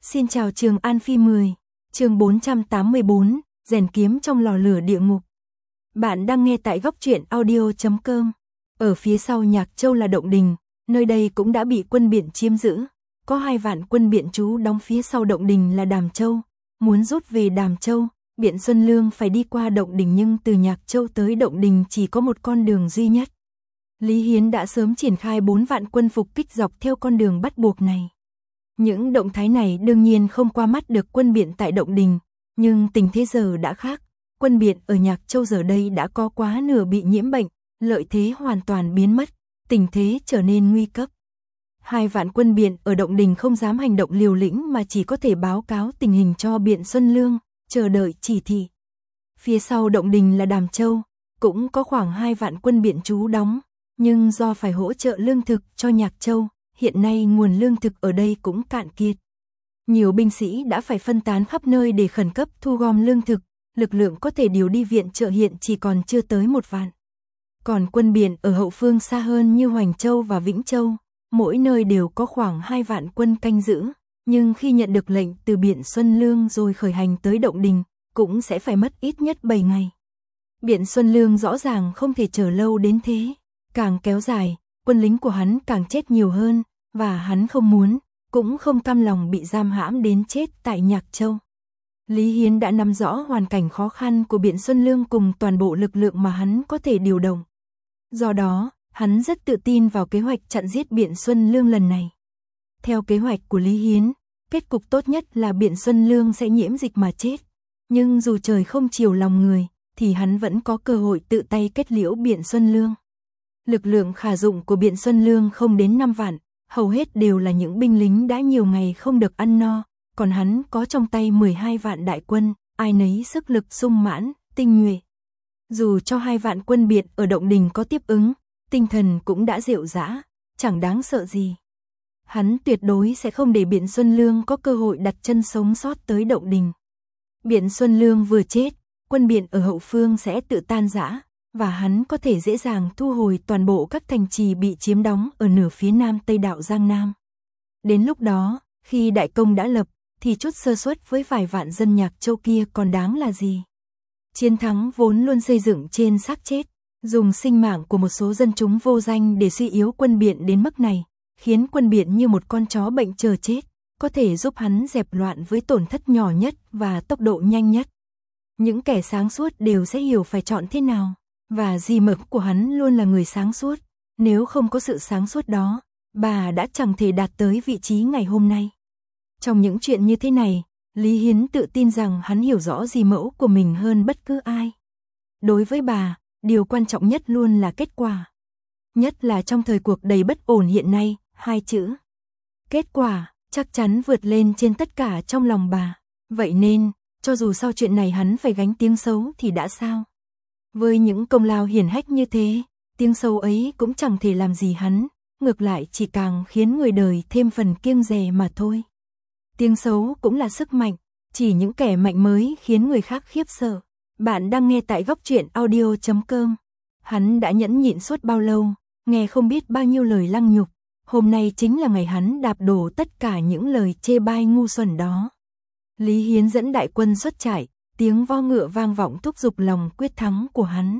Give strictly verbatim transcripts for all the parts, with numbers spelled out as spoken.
Xin chào Trường An Phi mười, chương bốn trăm tám mươi bốn, rèn kiếm trong lò lửa địa ngục. Bạn đang nghe tại góc truyện audio chấm com. Ở phía sau Nhạc Châu là Động Đình, nơi đây cũng đã bị quân Biện chiếm giữ. Có hai vạn quân Biện trú đóng phía sau Động Đình là Đàm Châu. Muốn rút về Đàm Châu, Biện Xuân Lương phải đi qua Động Đình, nhưng từ Nhạc Châu tới Động Đình chỉ có một con đường duy nhất. Lý Hiến đã sớm triển khai bốn vạn quân phục kích dọc theo con đường bắt buộc này. Những động thái này đương nhiên không qua mắt được quân Biện tại Động Đình, nhưng tình thế giờ đã khác. Quân Biện ở Nhạc Châu giờ đây đã có quá nửa bị nhiễm bệnh, lợi thế hoàn toàn biến mất, tình thế trở nên nguy cấp. Hai vạn quân Biện ở Động Đình không dám hành động liều lĩnh mà chỉ có thể báo cáo tình hình cho Biện Xuân Lương, chờ đợi chỉ thị. Phía sau Động Đình là Đàm Châu, cũng có khoảng hai vạn quân Biện trú đóng, nhưng do phải hỗ trợ lương thực cho Nhạc Châu, hiện nay nguồn lương thực ở đây cũng cạn kiệt. Nhiều binh sĩ đã phải phân tán khắp nơi để khẩn cấp thu gom lương thực, lực lượng có thể điều đi viện trợ hiện chỉ còn chưa tới một vạn. Còn quân Biện ở hậu phương xa hơn như Hoành Châu và Vĩnh Châu, mỗi nơi đều có khoảng hai vạn quân canh giữ, nhưng khi nhận được lệnh từ Biện Xuân Lương rồi khởi hành tới Động Đình, cũng sẽ phải mất ít nhất bảy ngày. Biện Xuân Lương rõ ràng không thể chờ lâu đến thế, càng kéo dài, quân lính của hắn càng chết nhiều hơn, và hắn không muốn, cũng không cam lòng bị giam hãm đến chết tại Nhạc Châu. Lý Hiến đã nắm rõ hoàn cảnh khó khăn của Biện Xuân Lương cùng toàn bộ lực lượng mà hắn có thể điều động. Do đó, hắn rất tự tin vào kế hoạch chặn giết Biện Xuân Lương lần này. Theo kế hoạch của Lý Hiến, kết cục tốt nhất là Biện Xuân Lương sẽ nhiễm dịch mà chết. Nhưng dù trời không chiều lòng người, thì hắn vẫn có cơ hội tự tay kết liễu Biện Xuân Lương. Lực lượng khả dụng của Biện Xuân Lương không đến năm vạn, hầu hết đều là những binh lính đã nhiều ngày không được ăn no, còn hắn có trong tay mười hai vạn đại quân, ai nấy sức lực sung mãn, tinh nhuệ. Dù cho hai vạn quân Biện ở Động Đình có tiếp ứng, tinh thần cũng đã rệu rã, chẳng đáng sợ gì. Hắn tuyệt đối sẽ không để Biện Xuân Lương có cơ hội đặt chân sống sót tới Động Đình. Biện Xuân Lương vừa chết, quân Biện ở hậu phương sẽ tự tan rã, và hắn có thể dễ dàng thu hồi toàn bộ các thành trì bị chiếm đóng ở nửa phía nam Tây đạo Giang Nam. Đến lúc đó, khi đại công đã lập, thì chút sơ suất với vài vạn dân Nhạc Châu kia còn đáng là gì? Chiến thắng vốn luôn xây dựng trên xác chết, dùng sinh mạng của một số dân chúng vô danh để suy yếu quân Biện đến mức này, khiến quân Biện như một con chó bệnh chờ chết, có thể giúp hắn dẹp loạn với tổn thất nhỏ nhất và tốc độ nhanh nhất. Những kẻ sáng suốt đều sẽ hiểu phải chọn thế nào. Và dì mực của hắn luôn là người sáng suốt, nếu không có sự sáng suốt đó, bà đã chẳng thể đạt tới vị trí ngày hôm nay. Trong những chuyện như thế này, Lý Hiến tự tin rằng hắn hiểu rõ dì mẫu của mình hơn bất cứ ai. Đối với bà, điều quan trọng nhất luôn là kết quả. Nhất là trong thời cuộc đầy bất ổn hiện nay, hai chữ kết quả chắc chắn vượt lên trên tất cả trong lòng bà. Vậy nên, cho dù sau chuyện này hắn phải gánh tiếng xấu thì đã sao? Với những công lao hiển hách như thế, tiếng xấu ấy cũng chẳng thể làm gì hắn, ngược lại chỉ càng khiến người đời thêm phần kiêng dè mà thôi. Tiếng xấu cũng là sức mạnh, chỉ những kẻ mạnh mới khiến người khác khiếp sợ. Bạn đang nghe tại góc truyện audio chấm com. Hắn đã nhẫn nhịn suốt bao lâu, nghe không biết bao nhiêu lời lăng nhục. Hôm nay chính là ngày hắn đạp đổ tất cả những lời chê bai ngu xuẩn đó. Lý Hiến dẫn đại quân xuất trại. Tiếng vo ngựa vang vọng thúc giục lòng quyết thắng của hắn.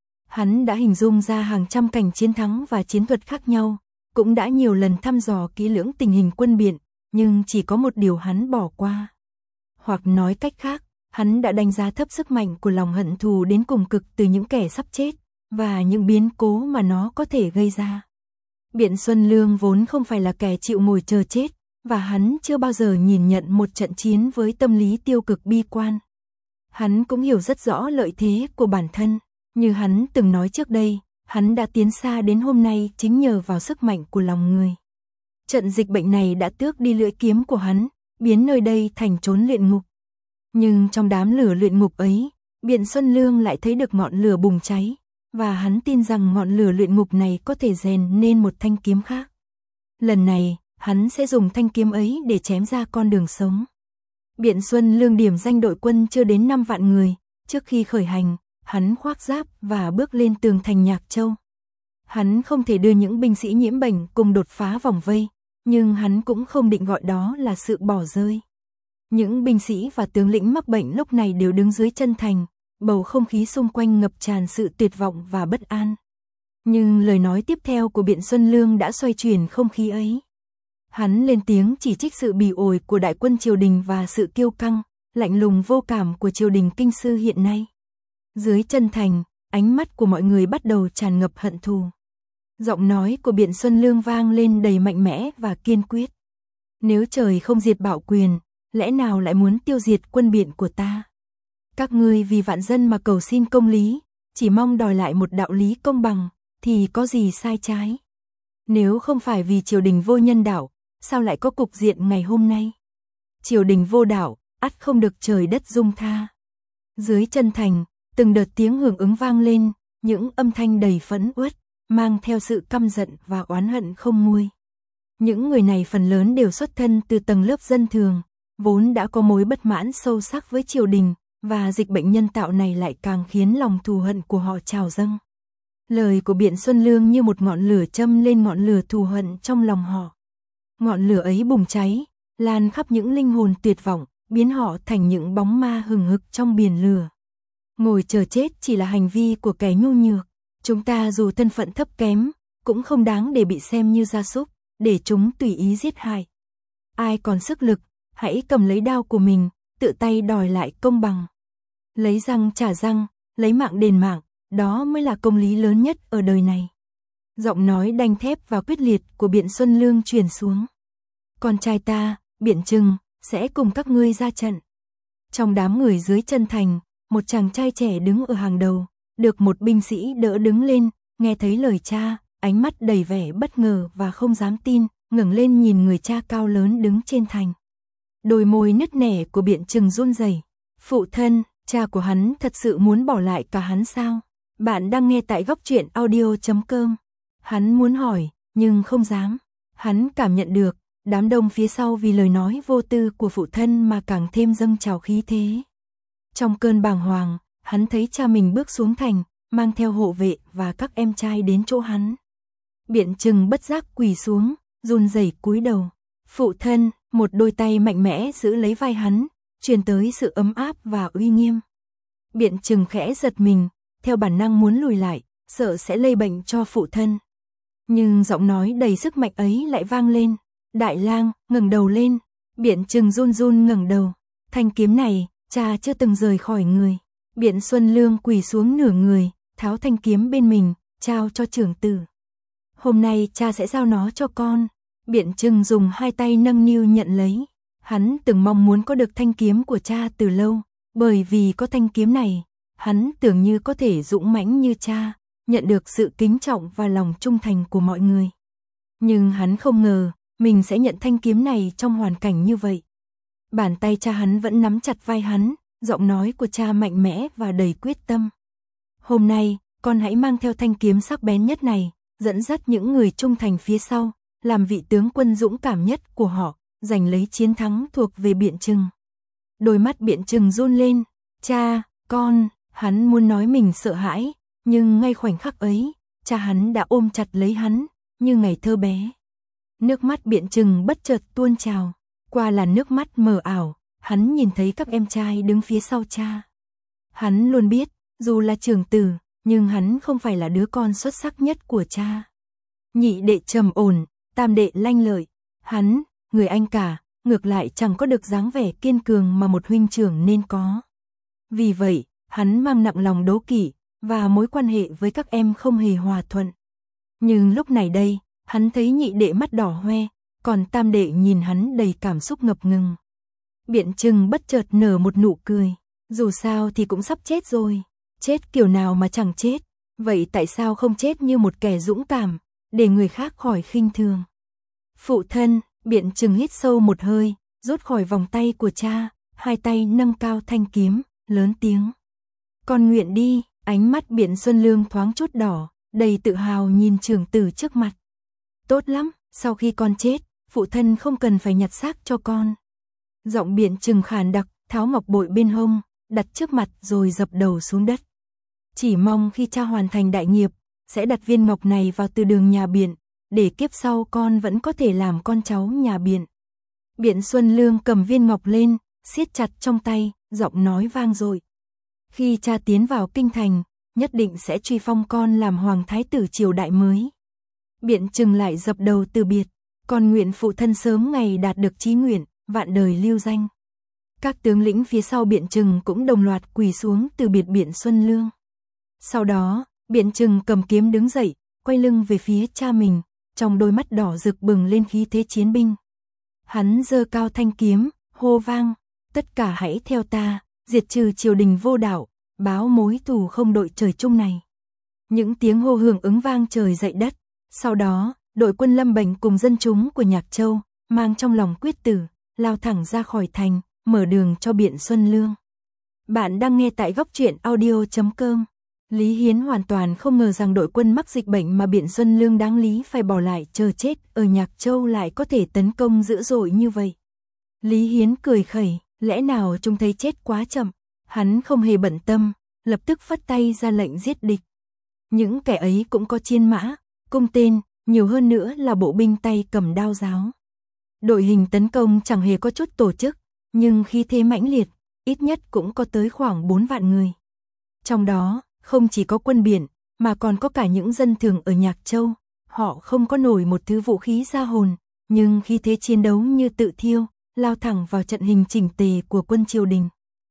Hắn đã hình dung ra hàng trăm cảnh chiến thắng và chiến thuật khác nhau, cũng đã nhiều lần thăm dò kỹ lưỡng tình hình quân Biện, nhưng chỉ có một điều hắn bỏ qua. Hoặc nói cách khác, hắn đã đánh giá thấp sức mạnh của lòng hận thù đến cùng cực từ những kẻ sắp chết, và những biến cố mà nó có thể gây ra. Biện Xuân Lương vốn không phải là kẻ chịu ngồi chờ chết, và hắn chưa bao giờ nhìn nhận một trận chiến với tâm lý tiêu cực bi quan. Hắn cũng hiểu rất rõ lợi thế của bản thân, như hắn từng nói trước đây, hắn đã tiến xa đến hôm nay chính nhờ vào sức mạnh của lòng người. Trận dịch bệnh này đã tước đi lưỡi kiếm của hắn, biến nơi đây thành chốn luyện ngục. Nhưng trong đám lửa luyện ngục ấy, Biện Xuân Lương lại thấy được ngọn lửa bùng cháy, và hắn tin rằng ngọn lửa luyện ngục này có thể rèn nên một thanh kiếm khác. Lần này, hắn sẽ dùng thanh kiếm ấy để chém ra con đường sống. Biện Xuân Lương điểm danh đội quân chưa đến năm vạn người, trước khi khởi hành, hắn khoác giáp và bước lên tường thành Nhạc Châu. Hắn không thể đưa những binh sĩ nhiễm bệnh cùng đột phá vòng vây, nhưng hắn cũng không định gọi đó là sự bỏ rơi. Những binh sĩ và tướng lĩnh mắc bệnh lúc này đều đứng dưới chân thành, bầu không khí xung quanh ngập tràn sự tuyệt vọng và bất an. Nhưng lời nói tiếp theo của Biện Xuân Lương đã xoay chuyển không khí ấy. Hắn lên tiếng chỉ trích sự bỉ ổi của đại quân triều đình và sự kiêu căng, lạnh lùng vô cảm của triều đình kinh sư hiện nay. Dưới chân thành, ánh mắt của mọi người bắt đầu tràn ngập hận thù. Giọng nói của Biện Xuân Lương vang lên đầy mạnh mẽ và kiên quyết. Nếu trời không diệt Bảo Quyền, lẽ nào lại muốn tiêu diệt quân Biện của ta? Các ngươi vì vạn dân mà cầu xin công lý, chỉ mong đòi lại một đạo lý công bằng, thì có gì sai trái? Nếu không phải vì triều đình vô nhân đạo, sao lại có cục diện ngày hôm nay? Triều đình vô đạo, ắt không được trời đất dung tha. Dưới chân thành, từng đợt tiếng hưởng ứng vang lên, những âm thanh đầy phẫn uất, mang theo sự căm giận và oán hận không nguôi. Những người này phần lớn đều xuất thân từ tầng lớp dân thường, vốn đã có mối bất mãn sâu sắc với triều đình, và dịch bệnh nhân tạo này lại càng khiến lòng thù hận của họ trào dâng. Lời của Biện Xuân Lương như một ngọn lửa châm lên ngọn lửa thù hận trong lòng họ. Ngọn lửa ấy bùng cháy, lan khắp những linh hồn tuyệt vọng, biến họ thành những bóng ma hừng hực trong biển lửa. Ngồi chờ chết chỉ là hành vi của kẻ nhu nhược. Chúng ta dù thân phận thấp kém, cũng không đáng để bị xem như gia súc, để chúng tùy ý giết hại. Ai còn sức lực, hãy cầm lấy đao của mình, tự tay đòi lại công bằng. Lấy răng trả răng, lấy mạng đền mạng, đó mới là công lý lớn nhất ở đời này. Giọng nói đanh thép và quyết liệt của Biện Xuân Lương truyền xuống. Con trai ta, Biện Trừng, sẽ cùng các ngươi ra trận. Trong đám người dưới chân thành, một chàng trai trẻ đứng ở hàng đầu, được một binh sĩ đỡ đứng lên, nghe thấy lời cha, ánh mắt đầy vẻ bất ngờ và không dám tin, ngẩng lên nhìn người cha cao lớn đứng trên thành. Đôi môi nứt nẻ của Biện Trừng run rẩy. Phụ thân, cha của hắn thật sự muốn bỏ lại cả hắn sao? Bạn đang nghe tại góc truyện audio chấm com. Hắn muốn hỏi, nhưng không dám. Hắn cảm nhận được, đám đông phía sau vì lời nói vô tư của phụ thân mà càng thêm dâng trào khí thế. Trong cơn bàng hoàng, hắn thấy cha mình bước xuống thành, mang theo hộ vệ và các em trai đến chỗ hắn. Biện Trừng bất giác quỳ xuống, run rẩy cúi đầu. Phụ thân, một đôi tay mạnh mẽ giữ lấy vai hắn, truyền tới sự ấm áp và uy nghiêm. Biện Trừng khẽ giật mình, theo bản năng muốn lùi lại, sợ sẽ lây bệnh cho phụ thân. Nhưng giọng nói đầy sức mạnh ấy lại vang lên. Đại lang, ngẩng đầu lên. Biện Trừng run run ngẩng đầu. Thanh kiếm này, cha chưa từng rời khỏi người. Biện Xuân Lương quỳ xuống nửa người, tháo thanh kiếm bên mình, trao cho trưởng tử. Hôm nay cha sẽ giao nó cho con. Biện Trừng dùng hai tay nâng niu nhận lấy. Hắn từng mong muốn có được thanh kiếm của cha từ lâu, bởi vì có thanh kiếm này, hắn tưởng như có thể dũng mãnh như cha, nhận được sự kính trọng và lòng trung thành của mọi người. Nhưng hắn không ngờ, mình sẽ nhận thanh kiếm này trong hoàn cảnh như vậy. Bàn tay cha hắn vẫn nắm chặt vai hắn, giọng nói của cha mạnh mẽ và đầy quyết tâm. Hôm nay, con hãy mang theo thanh kiếm sắc bén nhất này, dẫn dắt những người trung thành phía sau, làm vị tướng quân dũng cảm nhất của họ, giành lấy chiến thắng thuộc về Biện Trừng. Đôi mắt Biện Trừng run lên. Cha, con, hắn muốn nói mình sợ hãi, nhưng ngay khoảnh khắc ấy, cha hắn đã ôm chặt lấy hắn, như ngày thơ bé. Nước mắt Biện Trừng bất chợt tuôn trào, qua làn nước mắt mờ ảo, hắn nhìn thấy các em trai đứng phía sau cha. Hắn luôn biết, dù là trưởng tử, nhưng hắn không phải là đứa con xuất sắc nhất của cha. Nhị đệ trầm ổn, tam đệ lanh lợi, hắn, người anh cả, ngược lại chẳng có được dáng vẻ kiên cường mà một huynh trưởng nên có. Vì vậy, hắn mang nặng lòng đố kỵ, và mối quan hệ với các em không hề hòa thuận. Nhưng lúc này đây, hắn thấy nhị đệ mắt đỏ hoe, còn tam đệ nhìn hắn đầy cảm xúc ngập ngừng. Biện Trừng bất chợt nở một nụ cười. Dù sao thì cũng sắp chết rồi. Chết kiểu nào mà chẳng chết. Vậy tại sao không chết như một kẻ dũng cảm, để người khác khỏi khinh thường? Phụ thân, Biện Trừng hít sâu một hơi, rút khỏi vòng tay của cha, hai tay nâng cao thanh kiếm, lớn tiếng. Con nguyện đi. Ánh mắt Biện Xuân Lương thoáng chút đỏ, đầy tự hào nhìn trưởng tử trước mặt. Tốt lắm, sau khi con chết, phụ thân không cần phải nhặt xác cho con. Giọng Biện Trừng khàn đặc, tháo ngọc bội bên hông, đặt trước mặt rồi dập đầu xuống đất. Chỉ mong khi cha hoàn thành đại nghiệp, sẽ đặt viên ngọc này vào từ đường nhà Biện, để kiếp sau con vẫn có thể làm con cháu nhà Biện. Biện Xuân Lương cầm viên ngọc lên, siết chặt trong tay, giọng nói vang dội. Khi cha tiến vào kinh thành, nhất định sẽ truy phong con làm hoàng thái tử triều đại mới. Biện Trừng lại dập đầu từ biệt, con nguyện phụ thân sớm ngày đạt được chí nguyện, vạn đời lưu danh. Các tướng lĩnh phía sau Biện Trừng cũng đồng loạt quỳ xuống từ biệt Biện Xuân Lương. Sau đó, Biện Trừng cầm kiếm đứng dậy, quay lưng về phía cha mình, trong đôi mắt đỏ rực bừng lên khí thế chiến binh. Hắn giơ cao thanh kiếm, hô vang, tất cả hãy theo ta, diệt trừ triều đình vô đạo, báo mối thù không đội trời chung này. Những tiếng hô hưởng ứng vang trời dậy đất. Sau đó, đội quân Lâm Bệnh cùng dân chúng của Nhạc Châu, mang trong lòng quyết tử, lao thẳng ra khỏi thành, mở đường cho Biện Xuân Lương. Bạn đang nghe tại góc truyện audio chấm com. Lý Hiến hoàn toàn không ngờ rằng đội quân mắc dịch bệnh mà Biện Xuân Lương đáng lý phải bỏ lại chờ chết ở Nhạc Châu lại có thể tấn công dữ dội như vậy. Lý Hiến cười khẩy, lẽ nào chúng thấy chết quá chậm, hắn không hề bận tâm, lập tức phất tay ra lệnh giết địch. Những kẻ ấy cũng có chiên mã, cung tên, nhiều hơn nữa là bộ binh tay cầm đao giáo. Đội hình tấn công chẳng hề có chút tổ chức, nhưng khí thế mãnh liệt, ít nhất cũng có tới khoảng bốn vạn người. Trong đó, không chỉ có quân biển, mà còn có cả những dân thường ở Nhạc Châu, họ không có nổi một thứ vũ khí ra hồn, nhưng khí thế chiến đấu như tự thiêu, lao thẳng vào trận hình chỉnh tề của quân triều đình.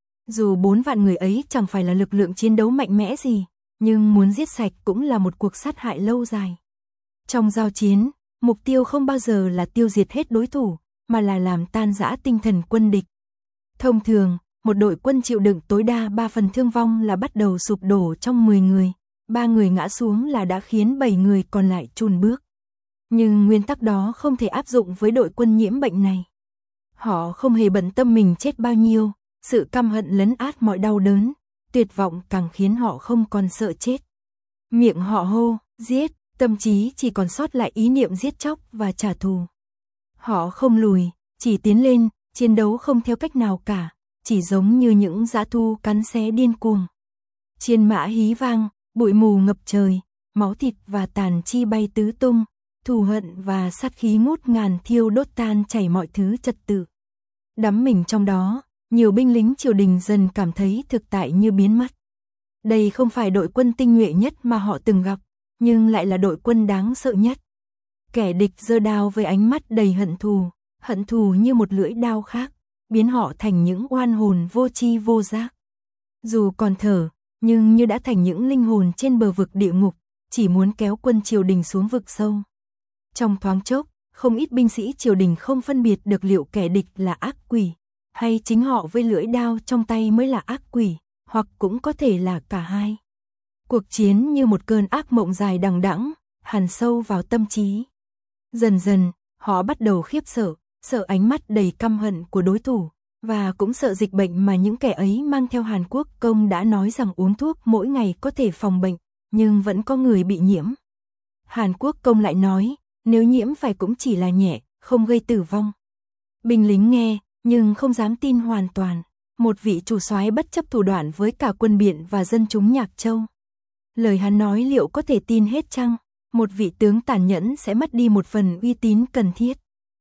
Dù bốn vạn người ấy chẳng phải là lực lượng chiến đấu mạnh mẽ gì, nhưng muốn giết sạch cũng là một cuộc sát hại lâu dài. Trong giao chiến, mục tiêu không bao giờ là tiêu diệt hết đối thủ, mà là làm tan rã tinh thần quân địch. Thông thường, một đội quân chịu đựng tối đa ba phần thương vong là bắt đầu sụp đổ trong mười người, ba người ngã xuống là đã khiến bảy người còn lại chùn bước. Nhưng nguyên tắc đó không thể áp dụng với đội quân nhiễm bệnh này. Họ không hề bận tâm mình chết bao nhiêu, sự căm hận lấn át mọi đau đớn, tuyệt vọng càng khiến họ không còn sợ chết. Miệng họ hô, giết, tâm trí chỉ còn sót lại ý niệm giết chóc và trả thù. Họ không lùi, chỉ tiến lên, chiến đấu không theo cách nào cả, chỉ giống như những dã thu cắn xé điên cuồng. Chiên mã hí vang, bụi mù ngập trời, máu thịt và tàn chi bay tứ tung, thù hận và sát khí ngút ngàn thiêu đốt tan chảy mọi thứ trật tự. Đắm mình trong đó, nhiều binh lính triều đình dần cảm thấy thực tại như biến mất. Đây không phải đội quân tinh nhuệ nhất mà họ từng gặp, nhưng lại là đội quân đáng sợ nhất. Kẻ địch giơ đao với ánh mắt đầy hận thù, hận thù như một lưỡi đao khác, biến họ thành những oan hồn vô tri vô giác. Dù còn thở, nhưng như đã thành những linh hồn trên bờ vực địa ngục, chỉ muốn kéo quân triều đình xuống vực sâu. Trong thoáng chốc, không ít binh sĩ triều đình không phân biệt được liệu kẻ địch là ác quỷ, hay chính họ với lưỡi đao trong tay mới là ác quỷ, hoặc cũng có thể là cả hai. Cuộc chiến như một cơn ác mộng dài đằng đẵng, hằn sâu vào tâm trí. Dần dần, họ bắt đầu khiếp sợ, sợ ánh mắt đầy căm hận của đối thủ, và cũng sợ dịch bệnh mà những kẻ ấy mang theo. Hàn Quốc công đã nói rằng uống thuốc mỗi ngày có thể phòng bệnh, nhưng vẫn có người bị nhiễm. Hàn Quốc công lại nói, nếu nhiễm phải cũng chỉ là nhẹ, không gây tử vong. Binh lính nghe, nhưng không dám tin hoàn toàn. Một vị chủ soái bất chấp thủ đoạn với cả quân Biện và dân chúng Nhạc Châu. Lời hắn nói liệu có thể tin hết chăng? Một vị tướng tàn nhẫn sẽ mất đi một phần uy tín cần thiết.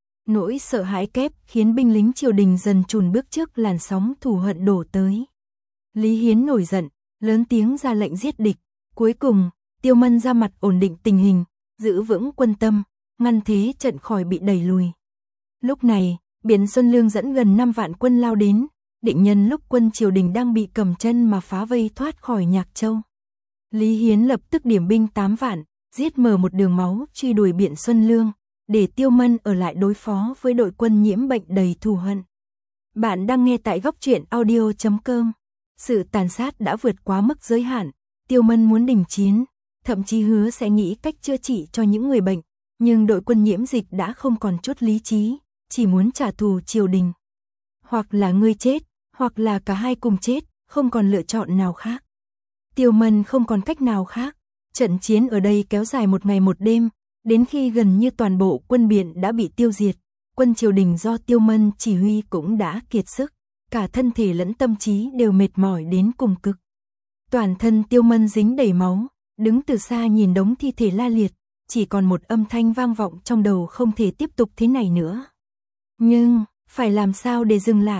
Nỗi sợ hãi kép khiến binh lính triều đình dần chùn bước trước làn sóng thù hận đổ tới. Lý Hiến nổi giận, lớn tiếng ra lệnh giết địch. Cuối cùng, Tiêu Mân ra mặt ổn định tình hình, giữ vững quân tâm, ngăn thế trận khỏi bị đẩy lùi. Lúc này, Biện Xuân Lương dẫn gần năm vạn quân lao đến, định nhân lúc quân triều đình đang bị cầm chân mà phá vây thoát khỏi Nhạc Châu. Lý Hiến lập tức điểm binh tám vạn, giết mở một đường máu truy đuổi Biện Xuân Lương, để Tiêu Mân ở lại đối phó với đội quân nhiễm bệnh đầy thù hận. Bạn đang nghe tại góc truyện audio chấm com. Sự tàn sát đã vượt quá mức giới hạn, Tiêu Mân muốn đình chiến, thậm chí hứa sẽ nghĩ cách chữa trị cho những người bệnh, nhưng đội quân nhiễm dịch đã không còn chút lý trí, chỉ muốn trả thù triều đình. Hoặc là ngươi chết, hoặc là cả hai cùng chết, không còn lựa chọn nào khác. Tiêu Mân không còn cách nào khác. Trận chiến ở đây kéo dài một ngày một đêm, đến khi gần như toàn bộ quân Biện đã bị tiêu diệt, quân triều đình do Tiêu Mân chỉ huy cũng đã kiệt sức, cả thân thể lẫn tâm trí đều mệt mỏi đến cùng cực. Toàn thân Tiêu Mân dính đầy máu, đứng từ xa nhìn đống thi thể la liệt, chỉ còn một âm thanh vang vọng trong đầu, không thể tiếp tục thế này nữa. Nhưng, phải làm sao để dừng lại?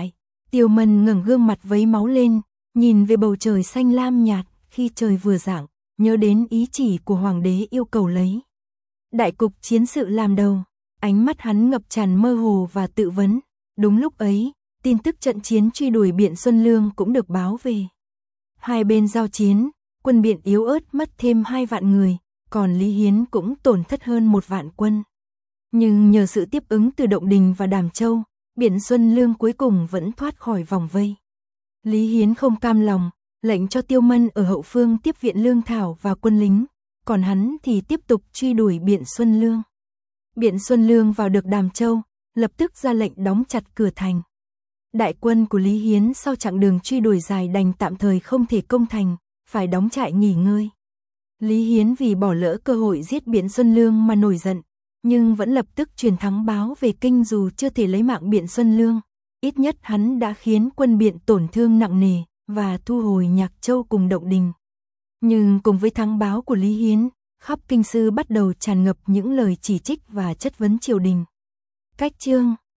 Tiêu Mân ngẩng gương mặt vấy máu lên, nhìn về bầu trời xanh lam nhạt, khi trời vừa rạng, nhớ đến ý chỉ của hoàng đế yêu cầu lấy đại cục chiến sự làm đầu, ánh mắt hắn ngập tràn mơ hồ và tự vấn. Đúng lúc ấy, tin tức trận chiến truy đuổi Biện Xuân Lương cũng được báo về. Hai bên giao chiến, quân Biện yếu ớt mất thêm hai vạn người, còn Lý Hiến cũng tổn thất hơn một vạn quân. Nhưng nhờ sự tiếp ứng từ Động Đình và Đàm Châu, Biện Xuân Lương cuối cùng vẫn thoát khỏi vòng vây. Lý Hiến không cam lòng, lệnh cho Tiêu Mân ở hậu phương tiếp viện lương thảo và quân lính, còn hắn thì tiếp tục truy đuổi Biện Xuân Lương. Biện Xuân Lương vào được Đàm Châu, lập tức ra lệnh đóng chặt cửa thành. Đại quân của Lý Hiến sau chặng đường truy đuổi dài đành tạm thời không thể công thành, phải đóng trại nghỉ ngơi. Lý Hiến vì bỏ lỡ cơ hội giết Biện Xuân Lương mà nổi giận, nhưng vẫn lập tức truyền thắng báo về kinh dù chưa thể lấy mạng Biện Xuân Lương. Ít nhất hắn đã khiến quân Biện tổn thương nặng nề và thu hồi Nhạc Châu cùng Động Đình. Nhưng cùng với thắng báo của Lý Hiến, khắp kinh sư bắt đầu tràn ngập những lời chỉ trích và chất vấn triều đình. Cách chương